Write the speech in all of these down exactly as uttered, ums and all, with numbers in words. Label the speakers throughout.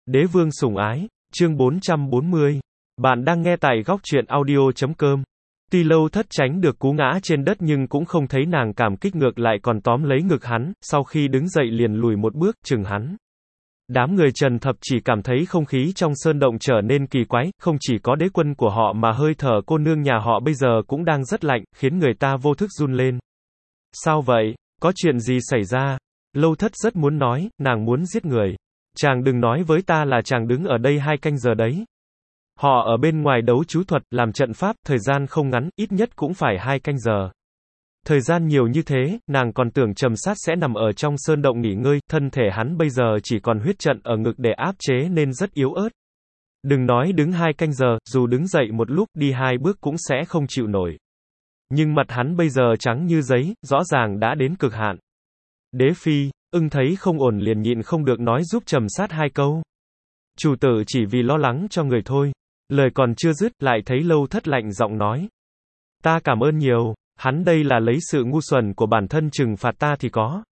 Speaker 1: Đế vương sủng ái, chương bốn trăm bốn mươi. Bạn đang nghe tại góc truyện audio chấm com. Tuy Lâu Thất tránh được cú ngã trên đất nhưng cũng không thấy nàng cảm kích, ngược lại còn tóm lấy ngực hắn, sau khi đứng dậy liền lùi một bước, chừng hắn. Đám người Trần Thập chỉ cảm thấy không khí trong sơn động trở nên kỳ quái, không chỉ có đế quân của họ mà hơi thở cô nương nhà họ bây giờ cũng đang rất lạnh, khiến người ta vô thức run lên. Sao vậy? Có chuyện gì xảy ra? Lâu Thất rất muốn nói, nàng muốn giết người. Chàng đừng nói với ta là chàng đứng ở đây hai canh giờ đấy. Họ ở bên ngoài đấu chú thuật, làm trận pháp, thời gian không ngắn, ít nhất cũng phải hai canh giờ. Thời gian nhiều như thế, nàng còn tưởng Trầm Sát sẽ nằm ở trong sơn động nghỉ ngơi, thân thể hắn bây giờ chỉ còn huyết trận ở ngực để áp chế nên rất yếu ớt. Đừng nói đứng hai canh giờ, dù đứng dậy một lúc, đi hai bước cũng sẽ không chịu nổi. Nhưng mặt hắn bây giờ trắng như giấy, rõ ràng đã đến cực hạn. Đế phi, ưng thấy không ổn liền nhịn không được nói giúp Trầm Sát hai câu. Chủ tử chỉ vì lo lắng cho người thôi. Lời còn chưa dứt, lại thấy Lâu Thất lạnh giọng nói. Ta cảm ơn nhiều, hắn đây là lấy sự ngu xuẩn của bản thân trừng phạt ta thì có.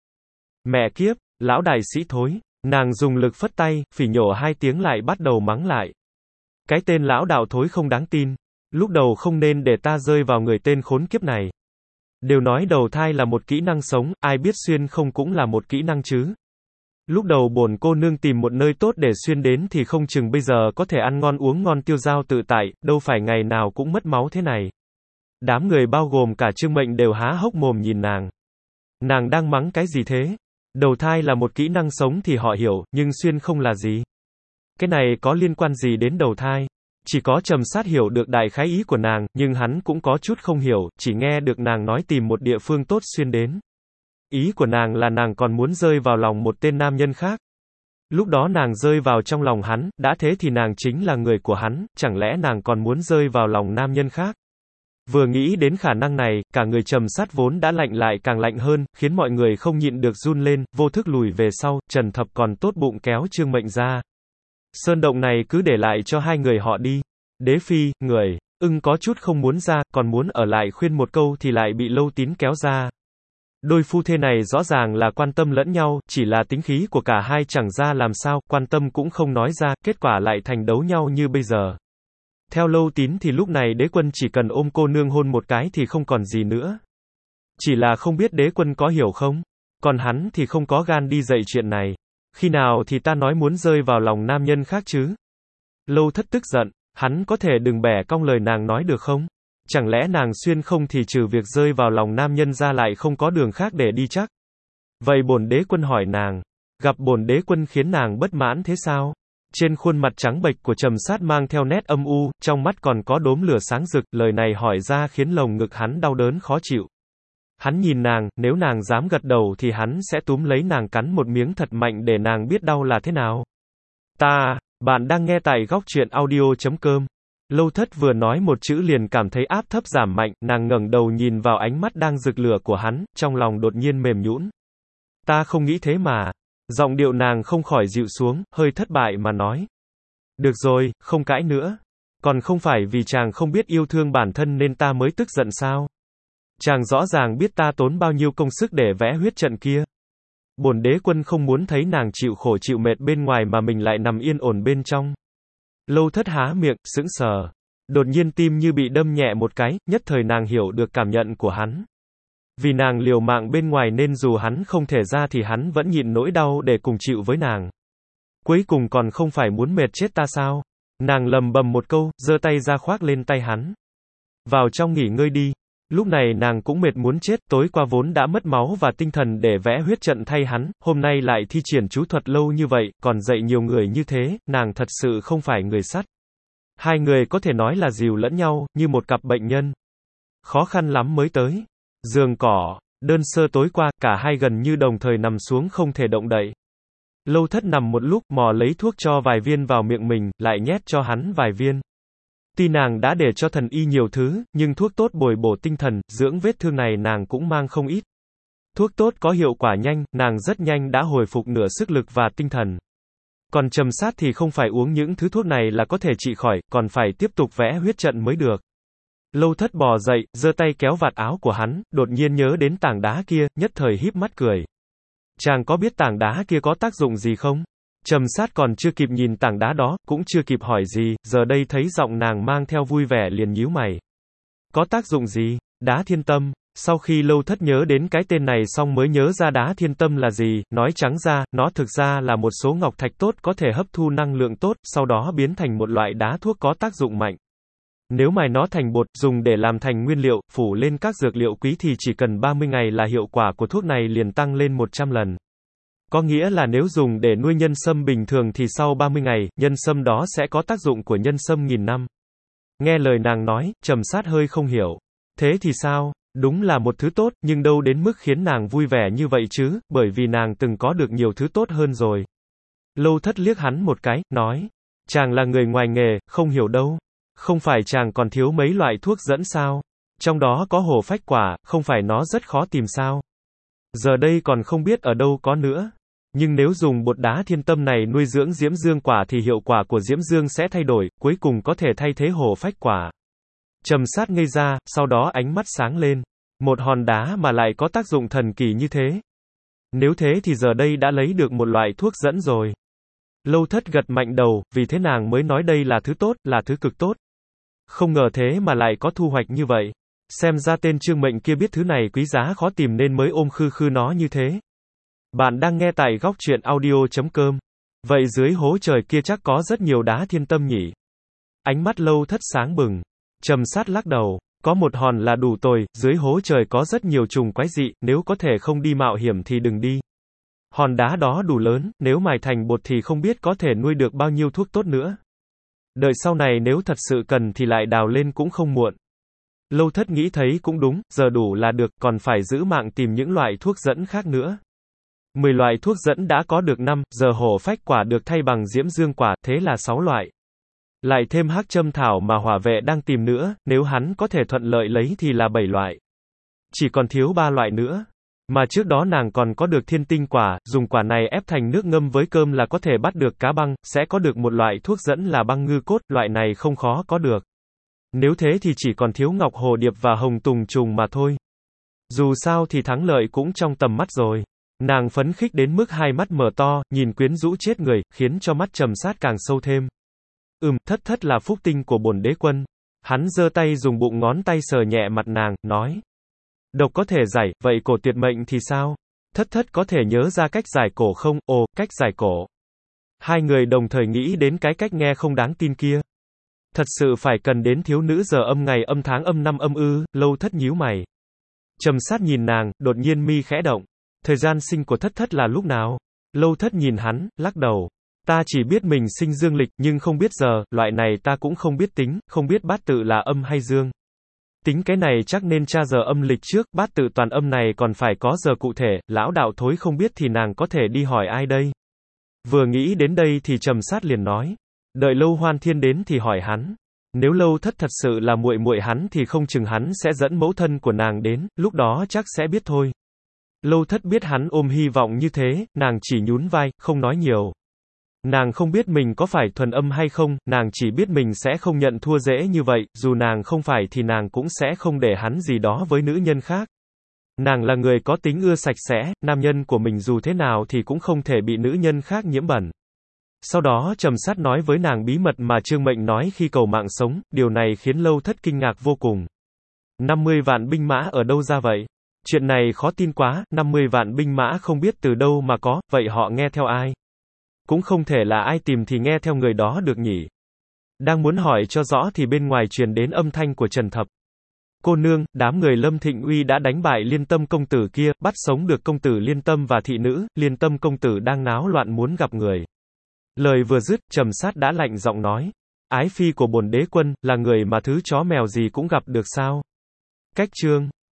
Speaker 1: Mẹ kiếp, lão đại sĩ thối. Nàng dùng lực phất tay, phỉ nhổ hai tiếng lại bắt đầu mắng lại. Cái tên lão đạo thối không đáng tin. Lúc đầu không nên để ta rơi vào người tên khốn kiếp này. Đều nói đầu thai là một kỹ năng sống, ai biết xuyên không cũng là một kỹ năng chứ. Lúc đầu bổn cô nương tìm một nơi tốt để xuyên đến thì không chừng bây giờ có thể ăn ngon uống ngon tiêu dao tự tại, đâu phải ngày nào cũng mất máu thế này. Đám người bao gồm cả Trương Mệnh đều há hốc mồm nhìn nàng. Nàng đang mắng cái gì thế? Đầu thai là một kỹ năng sống thì họ hiểu, nhưng xuyên không là gì? Cái này có liên quan gì đến đầu thai? Chỉ có Trầm Sát hiểu được đại khái ý của nàng, nhưng hắn cũng có chút không hiểu, chỉ nghe được nàng nói tìm một địa phương tốt xuyên đến. Ý của nàng là nàng còn muốn rơi vào lòng một tên nam nhân khác. Lúc đó nàng rơi vào trong lòng hắn, đã thế thì nàng chính là người của hắn, chẳng lẽ nàng còn muốn rơi vào lòng nam nhân khác? Vừa nghĩ đến khả năng này, cả người Trầm Sát vốn đã lạnh lại càng lạnh hơn, khiến mọi người không nhịn được run lên, vô thức lùi về sau, Trần Thập còn tốt bụng kéo Trương Mệnh ra. Sơn động này cứ để lại cho hai người họ đi. Đế phi, người, ưng có chút không muốn ra, còn muốn ở lại khuyên một câu thì lại bị Lâu Tín kéo ra. Đôi phu thê này rõ ràng là quan tâm lẫn nhau, chỉ là tính khí của cả hai chẳng ra làm sao, quan tâm cũng không nói ra, kết quả lại thành đấu nhau như bây giờ. Theo Lâu Tín thì lúc này đế quân chỉ cần ôm cô nương hôn một cái thì không còn gì nữa. Chỉ là không biết đế quân có hiểu không? Còn hắn thì không có gan đi dậy chuyện này. Khi nào thì ta nói muốn rơi vào lòng nam nhân khác chứ? Lâu Thất tức giận, hắn có thể đừng bẻ cong lời nàng nói được không? Chẳng lẽ nàng xuyên không thì trừ việc rơi vào lòng nam nhân ra lại không có đường khác để đi chắc? Vậy bổn đế quân hỏi nàng, gặp bổn đế quân khiến nàng bất mãn thế sao? Trên khuôn mặt trắng bệch của Trầm Sát mang theo nét âm u, trong mắt còn có đốm lửa sáng rực, lời này hỏi ra khiến lồng ngực hắn đau đớn khó chịu. Hắn nhìn nàng, nếu nàng dám gật đầu thì hắn sẽ túm lấy nàng cắn một miếng thật mạnh để nàng biết đau là thế nào. Ta, bạn đang nghe tại góc truyện audio chấm com. Lâu Thất vừa nói một chữ liền cảm thấy áp thấp giảm mạnh, nàng ngẩng đầu nhìn vào ánh mắt đang rực lửa của hắn, trong lòng đột nhiên mềm nhũn. Ta không nghĩ thế mà. Giọng điệu nàng không khỏi dịu xuống, hơi thất bại mà nói. Được rồi, không cãi nữa. Còn không phải vì chàng không biết yêu thương bản thân nên ta mới tức giận sao? Chàng rõ ràng biết ta tốn bao nhiêu công sức để vẽ huyết trận kia. Bổn đế quân không muốn thấy nàng chịu khổ chịu mệt bên ngoài mà mình lại nằm yên ổn bên trong. Lâu Thất há miệng, sững sờ. Đột nhiên tim như bị đâm nhẹ một cái, nhất thời nàng hiểu được cảm nhận của hắn. Vì nàng liều mạng bên ngoài nên dù hắn không thể ra thì hắn vẫn nhịn nỗi đau để cùng chịu với nàng. Cuối cùng còn không phải muốn mệt chết ta sao? Nàng lầm bầm một câu, giơ tay ra khoác lên tay hắn. Vào trong nghỉ ngơi đi. Lúc này nàng cũng mệt muốn chết, tối qua vốn đã mất máu và tinh thần để vẽ huyết trận thay hắn, hôm nay lại thi triển chú thuật lâu như vậy, còn dạy nhiều người như thế, nàng thật sự không phải người sắt. Hai người có thể nói là dìu lẫn nhau, như một cặp bệnh nhân. Khó khăn lắm mới tới. Giường cỏ, đơn sơ tối qua, cả hai gần như đồng thời nằm xuống không thể động đậy. Lâu Thất nằm một lúc, mò lấy thuốc cho vài viên vào miệng mình, lại nhét cho hắn vài viên. Tuy nàng đã để cho thần y nhiều thứ, nhưng thuốc tốt bồi bổ tinh thần, dưỡng vết thương này nàng cũng mang không ít. Thuốc tốt có hiệu quả nhanh, nàng rất nhanh đã hồi phục nửa sức lực và tinh thần. Còn Trầm Sát thì không phải uống những thứ thuốc này là có thể trị khỏi, còn phải tiếp tục vẽ huyết trận mới được. Lâu Thất bò dậy, giơ tay kéo vạt áo của hắn, đột nhiên nhớ đến tảng đá kia, nhất thời híp mắt cười. Chàng có biết tảng đá kia có tác dụng gì không? Trầm Sát còn chưa kịp nhìn tảng đá đó, cũng chưa kịp hỏi gì, giờ đây thấy giọng nàng mang theo vui vẻ liền nhíu mày. Có tác dụng gì? Đá thiên tâm. Sau khi Lâu Thất nhớ đến cái tên này xong mới nhớ ra đá thiên tâm là gì, nói trắng ra, nó thực ra là một số ngọc thạch tốt có thể hấp thu năng lượng tốt, sau đó biến thành một loại đá thuốc có tác dụng mạnh. Nếu mài nó thành bột, dùng để làm thành nguyên liệu, phủ lên các dược liệu quý thì chỉ cần ba mươi ngày là hiệu quả của thuốc này liền tăng lên một trăm lần. Có nghĩa là nếu dùng để nuôi nhân sâm bình thường thì sau ba mươi ngày, nhân sâm đó sẽ có tác dụng của nhân sâm nghìn năm. Nghe lời nàng nói, Trầm Sát hơi không hiểu. Thế thì sao? Đúng là một thứ tốt, nhưng đâu đến mức khiến nàng vui vẻ như vậy chứ, bởi vì nàng từng có được nhiều thứ tốt hơn rồi. Lâu Thất liếc hắn một cái, nói. Chàng là người ngoài nghề, không hiểu đâu. Không phải chàng còn thiếu mấy loại thuốc dẫn sao? Trong đó có hổ phách quả, không phải nó rất khó tìm sao? Giờ đây còn không biết ở đâu có nữa. Nhưng nếu dùng bột đá thiên tâm này nuôi dưỡng diễm dương quả thì hiệu quả của diễm dương sẽ thay đổi, cuối cùng có thể thay thế hổ phách quả. Trầm Sát ngây ra, sau đó ánh mắt sáng lên. Một hòn đá mà lại có tác dụng thần kỳ như thế. Nếu thế thì giờ đây đã lấy được một loại thuốc dẫn rồi. Lâu Thất gật mạnh đầu, vì thế nàng mới nói đây là thứ tốt, là thứ cực tốt. Không ngờ thế mà lại có thu hoạch như vậy. Xem ra tên Trương Mệnh kia biết thứ này quý giá khó tìm nên mới ôm khư khư nó như thế. Bạn đang nghe tại góc truyện audio chấm com. Vậy dưới hố trời kia chắc có rất nhiều đá thiên tâm nhỉ? Ánh mắt Lâu Thất sáng bừng. Trầm Sát lắc đầu. Có một hòn là đủ tồi, dưới hố trời có rất nhiều trùng quái dị, nếu có thể không đi mạo hiểm thì đừng đi. Hòn đá đó đủ lớn, nếu mài thành bột thì không biết có thể nuôi được bao nhiêu thuốc tốt nữa. Đợi sau này nếu thật sự cần thì lại đào lên cũng không muộn. Lâu Thất nghĩ thấy cũng đúng, giờ đủ là được, còn phải giữ mạng tìm những loại thuốc dẫn khác nữa. mười loại thuốc dẫn đã có được năm, giờ hổ phách quả được thay bằng diễm dương quả, thế là sáu loại. Lại thêm hắc châm thảo mà hỏa vệ đang tìm nữa, nếu hắn có thể thuận lợi lấy thì là bảy loại. Chỉ còn thiếu ba loại nữa. Mà trước đó nàng còn có được thiên tinh quả, dùng quả này ép thành nước ngâm với cơm là có thể bắt được cá băng, sẽ có được một loại thuốc dẫn là băng ngư cốt, loại này không khó có được. Nếu thế thì chỉ còn thiếu ngọc hồ điệp và hồng tùng trùng mà thôi. Dù sao thì thắng lợi cũng trong tầm mắt rồi. Nàng phấn khích đến mức hai mắt mở to, nhìn quyến rũ chết người, khiến cho mắt Trầm Sát càng sâu thêm. Ừm, thất thất là phúc tinh của bổn đế quân. Hắn giơ tay dùng bụng ngón tay sờ nhẹ mặt nàng, nói. Độc có thể giải, vậy cổ tuyệt mệnh thì sao? Thất thất có thể nhớ ra cách giải cổ không? Ồ, cách giải cổ. Hai người đồng thời nghĩ đến cái cách nghe không đáng tin kia. Thật sự phải cần đến thiếu nữ giờ âm ngày âm tháng âm năm âm ư? Lâu Thất nhíu mày. Trầm Sát nhìn nàng, đột nhiên mi khẽ động. Thời gian sinh của thất thất là lúc nào? Lâu Thất nhìn hắn, lắc đầu. Ta chỉ biết mình sinh dương lịch, nhưng không biết giờ, loại này ta cũng không biết tính, không biết bát tự là âm hay dương. Tính cái này chắc nên tra giờ âm lịch trước, bát tự toàn âm này còn phải có giờ cụ thể, lão đạo thối không biết thì nàng có thể đi hỏi ai đây? Vừa nghĩ đến đây thì Trầm Sát liền nói. Đợi Lâu Hoan Thiên đến thì hỏi hắn. Nếu Lâu Thất thật sự là muội muội hắn thì không chừng hắn sẽ dẫn mẫu thân của nàng đến, lúc đó chắc sẽ biết thôi. Lâu Thất biết hắn ôm hy vọng như thế, nàng chỉ nhún vai, không nói nhiều. Nàng không biết mình có phải thuần âm hay không, nàng chỉ biết mình sẽ không nhận thua dễ như vậy, dù nàng không phải thì nàng cũng sẽ không để hắn gì đó với nữ nhân khác. Nàng là người có tính ưa sạch sẽ, nam nhân của mình dù thế nào thì cũng không thể bị nữ nhân khác nhiễm bẩn. Sau đó Trầm Sát nói với nàng bí mật mà Trương Mệnh nói khi cầu mạng sống, điều này khiến Lâu Thất kinh ngạc vô cùng. năm mươi vạn binh mã ở đâu ra vậy? Chuyện này khó tin quá, năm mươi vạn binh mã không biết từ đâu mà có, vậy họ nghe theo ai? Cũng không thể là ai tìm thì nghe theo người đó được nhỉ. Đang muốn hỏi cho rõ thì bên ngoài truyền đến âm thanh của Trần Thập. Cô nương, đám người Lâm Thịnh Uy đã đánh bại Liên Tâm công tử kia, bắt sống được công tử Liên Tâm và thị nữ, Liên Tâm công tử đang náo loạn muốn gặp người. Lời vừa dứt, Trầm Sát đã lạnh giọng nói. Ái phi của bổn đế quân, là người mà thứ chó mèo gì cũng gặp được sao? Cách chương